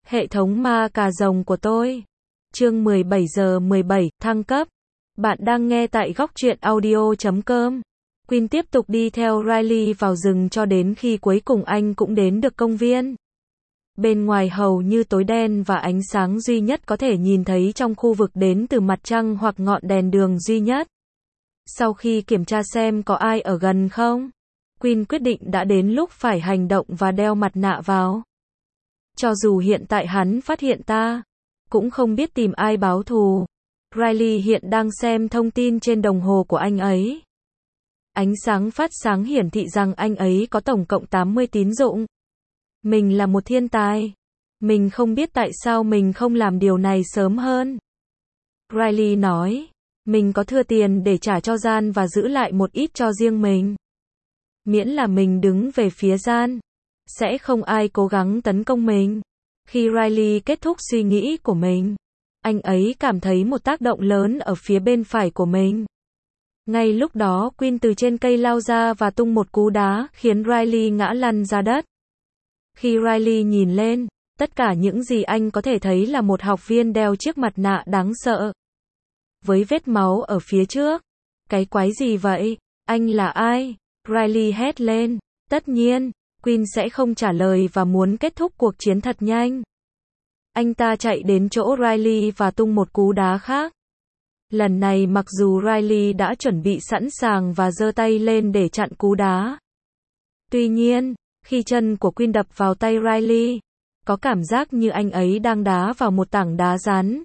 Hệ thống ma cà rồng của tôi. Chương 17 giờ 17, thăng cấp. Bạn đang nghe tại góc truyện audio.com. Quinn tiếp tục đi theo Riley vào rừng cho đến khi cuối cùng anh cũng đến được công viên. Bên ngoài hầu như tối đen và ánh sáng duy nhất có thể nhìn thấy trong khu vực đến từ mặt trăng hoặc ngọn đèn đường duy nhất. Sau khi kiểm tra xem có ai ở gần không, Quinn quyết định đã đến lúc phải hành động và đeo mặt nạ vào. Cho dù hiện tại hắn phát hiện ta, cũng không biết tìm ai báo thù. Riley hiện đang xem thông tin trên đồng hồ của anh ấy. Ánh sáng phát sáng hiển thị rằng anh ấy có tổng cộng 80 tín dụng. Mình là một thiên tài. Mình không biết tại sao mình không làm điều này sớm hơn. Riley nói, mình có thừa tiền để trả cho Gian và giữ lại một ít cho riêng mình. Miễn là mình đứng về phía Gian, sẽ không ai cố gắng tấn công mình. Khi Riley kết thúc suy nghĩ của mình, anh ấy cảm thấy một tác động lớn ở phía bên phải của mình. Ngay lúc đó Quinn từ trên cây lao ra và tung một cú đá khiến Riley ngã lăn ra đất. Khi Riley nhìn lên, tất cả những gì anh có thể thấy là một học viên đeo chiếc mặt nạ đáng sợ. Với vết máu ở phía trước. Cái quái gì vậy? Anh là ai? Riley hét lên. Tất nhiên, Quinn sẽ không trả lời và muốn kết thúc cuộc chiến thật nhanh. Anh ta chạy đến chỗ Riley và tung một cú đá khác. Lần này mặc dù Riley đã chuẩn bị sẵn sàng và giơ tay lên để chặn cú đá. Tuy nhiên, khi chân của Quinn đập vào tay Riley, có cảm giác như anh ấy đang đá vào một tảng đá rắn.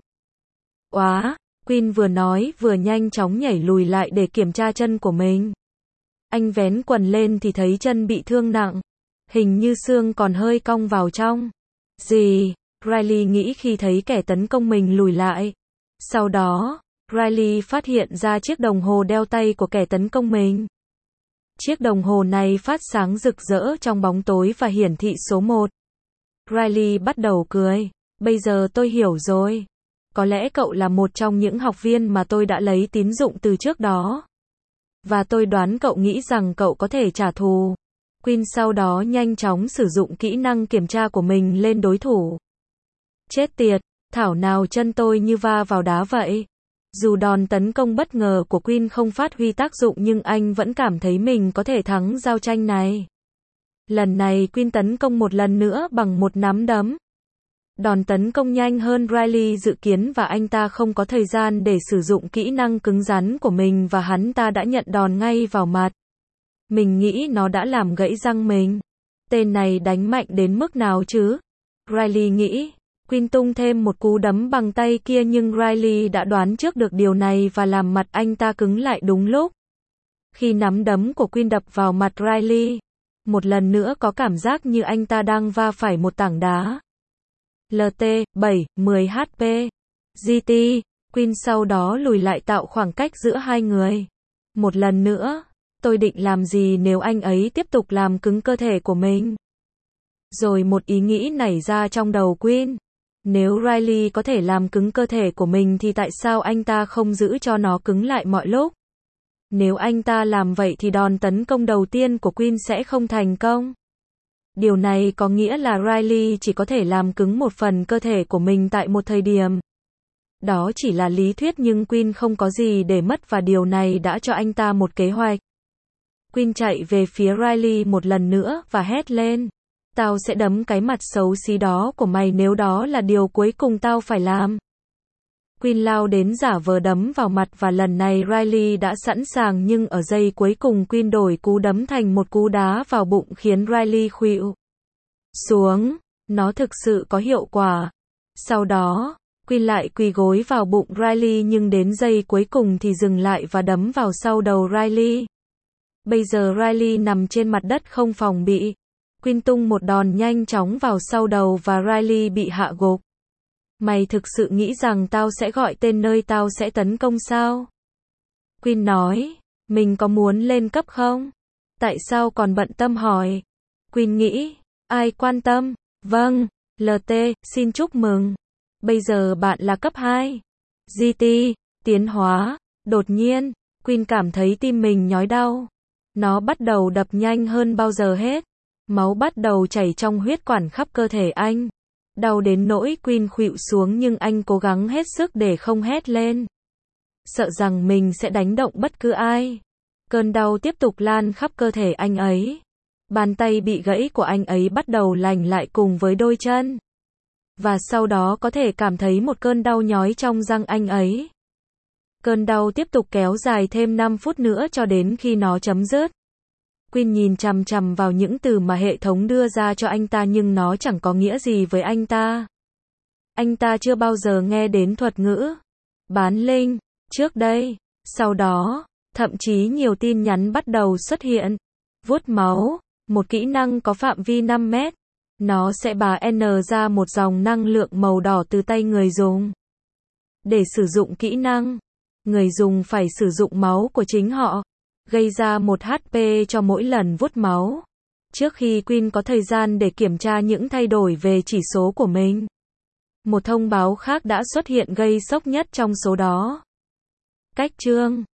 Oá, Quinn vừa nói vừa nhanh chóng nhảy lùi lại để kiểm tra chân của mình. Anh vén quần lên thì thấy chân bị thương nặng. Hình như xương còn hơi cong vào trong. Gì? Riley nghĩ khi thấy kẻ tấn công mình lùi lại. Sau đó, Riley phát hiện ra chiếc đồng hồ đeo tay của kẻ tấn công mình. Chiếc đồng hồ này phát sáng rực rỡ trong bóng tối và hiển thị số 1. Riley bắt đầu cười. Bây giờ tôi hiểu rồi. Có lẽ cậu là một trong những học viên mà tôi đã lấy tín dụng từ trước đó. Và tôi đoán cậu nghĩ rằng cậu có thể trả thù. Quinn sau đó nhanh chóng sử dụng kỹ năng kiểm tra của mình lên đối thủ. Chết tiệt, thảo nào chân tôi như va vào đá vậy. Dù đòn tấn công bất ngờ của Quinn không phát huy tác dụng nhưng anh vẫn cảm thấy mình có thể thắng giao tranh này. Lần này Quinn tấn công một lần nữa bằng một nắm đấm. Đòn tấn công nhanh hơn Riley dự kiến và anh ta không có thời gian để sử dụng kỹ năng cứng rắn của mình và hắn ta đã nhận đòn ngay vào mặt. Mình nghĩ nó đã làm gãy răng mình. Tên này đánh mạnh đến mức nào chứ? Riley nghĩ. Quinn tung thêm một cú đấm bằng tay kia nhưng Riley đã đoán trước được điều này và làm mặt anh ta cứng lại đúng lúc. Khi nắm đấm của Quinn đập vào mặt Riley, một lần nữa có cảm giác như anh ta đang va phải một tảng đá. LT, 7, 10 HP. GT, Quinn sau đó lùi lại tạo khoảng cách giữa hai người. Một lần nữa, tôi định làm gì nếu anh ấy tiếp tục làm cứng cơ thể của mình? Rồi một ý nghĩ nảy ra trong đầu Quinn. Nếu Riley có thể làm cứng cơ thể của mình thì tại sao anh ta không giữ cho nó cứng lại mọi lúc? Nếu anh ta làm vậy thì đòn tấn công đầu tiên của Quinn sẽ không thành công. Điều này có nghĩa là Riley chỉ có thể làm cứng một phần cơ thể của mình tại một thời điểm. Đó chỉ là lý thuyết nhưng Quinn không có gì để mất và điều này đã cho anh ta một kế hoạch. Quinn chạy về phía Riley một lần nữa và hét lên. Tao sẽ đấm cái mặt xấu xí đó của mày nếu đó là điều cuối cùng tao phải làm. Quinn lao đến giả vờ đấm vào mặt và lần này Riley đã sẵn sàng nhưng ở giây cuối cùng Quinn đổi cú đấm thành một cú đá vào bụng khiến Riley khuỵu xuống. Nó thực sự có hiệu quả. Sau đó, Quinn lại quỳ gối vào bụng Riley nhưng đến giây cuối cùng thì dừng lại và đấm vào sau đầu Riley. Bây giờ Riley nằm trên mặt đất không phòng bị. Quinn tung một đòn nhanh chóng vào sau đầu và Riley bị hạ gục. Mày thực sự nghĩ rằng tao sẽ gọi tên nơi tao sẽ tấn công sao? Quinn nói, mình có muốn lên cấp không? Tại sao còn bận tâm hỏi? Quinn nghĩ, ai quan tâm? Vâng, LT, xin chúc mừng. Bây giờ bạn là cấp 2. GT, tiến hóa. Đột nhiên, Quinn cảm thấy tim mình nhói đau. Nó bắt đầu đập nhanh hơn bao giờ hết. Máu bắt đầu chảy trong huyết quản khắp cơ thể anh. Đau đến nỗi Queen khuỵu xuống nhưng anh cố gắng hết sức để không hét lên. Sợ rằng mình sẽ đánh động bất cứ ai. Cơn đau tiếp tục lan khắp cơ thể anh ấy. Bàn tay bị gãy của anh ấy bắt đầu lành lại cùng với đôi chân. Và sau đó có thể cảm thấy một cơn đau nhói trong răng anh ấy. Cơn đau tiếp tục kéo dài thêm 5 phút nữa cho đến khi nó chấm dứt. Queen nhìn chằm chằm vào những từ mà hệ thống đưa ra cho anh ta nhưng nó chẳng có nghĩa gì với anh ta. Anh ta chưa bao giờ nghe đến thuật ngữ bán linh trước đây. Sau đó, thậm chí nhiều tin nhắn bắt đầu xuất hiện. Vuốt máu, một kỹ năng có phạm vi 5 mét. Nó sẽ bá N ra một dòng năng lượng màu đỏ từ tay người dùng. Để sử dụng kỹ năng, người dùng phải sử dụng máu của chính họ, gây ra 1 HP cho mỗi lần vuốt máu. Trước khi Queen có thời gian để kiểm tra những thay đổi về chỉ số của mình, một thông báo khác đã xuất hiện gây sốc nhất trong số đó. Cách chương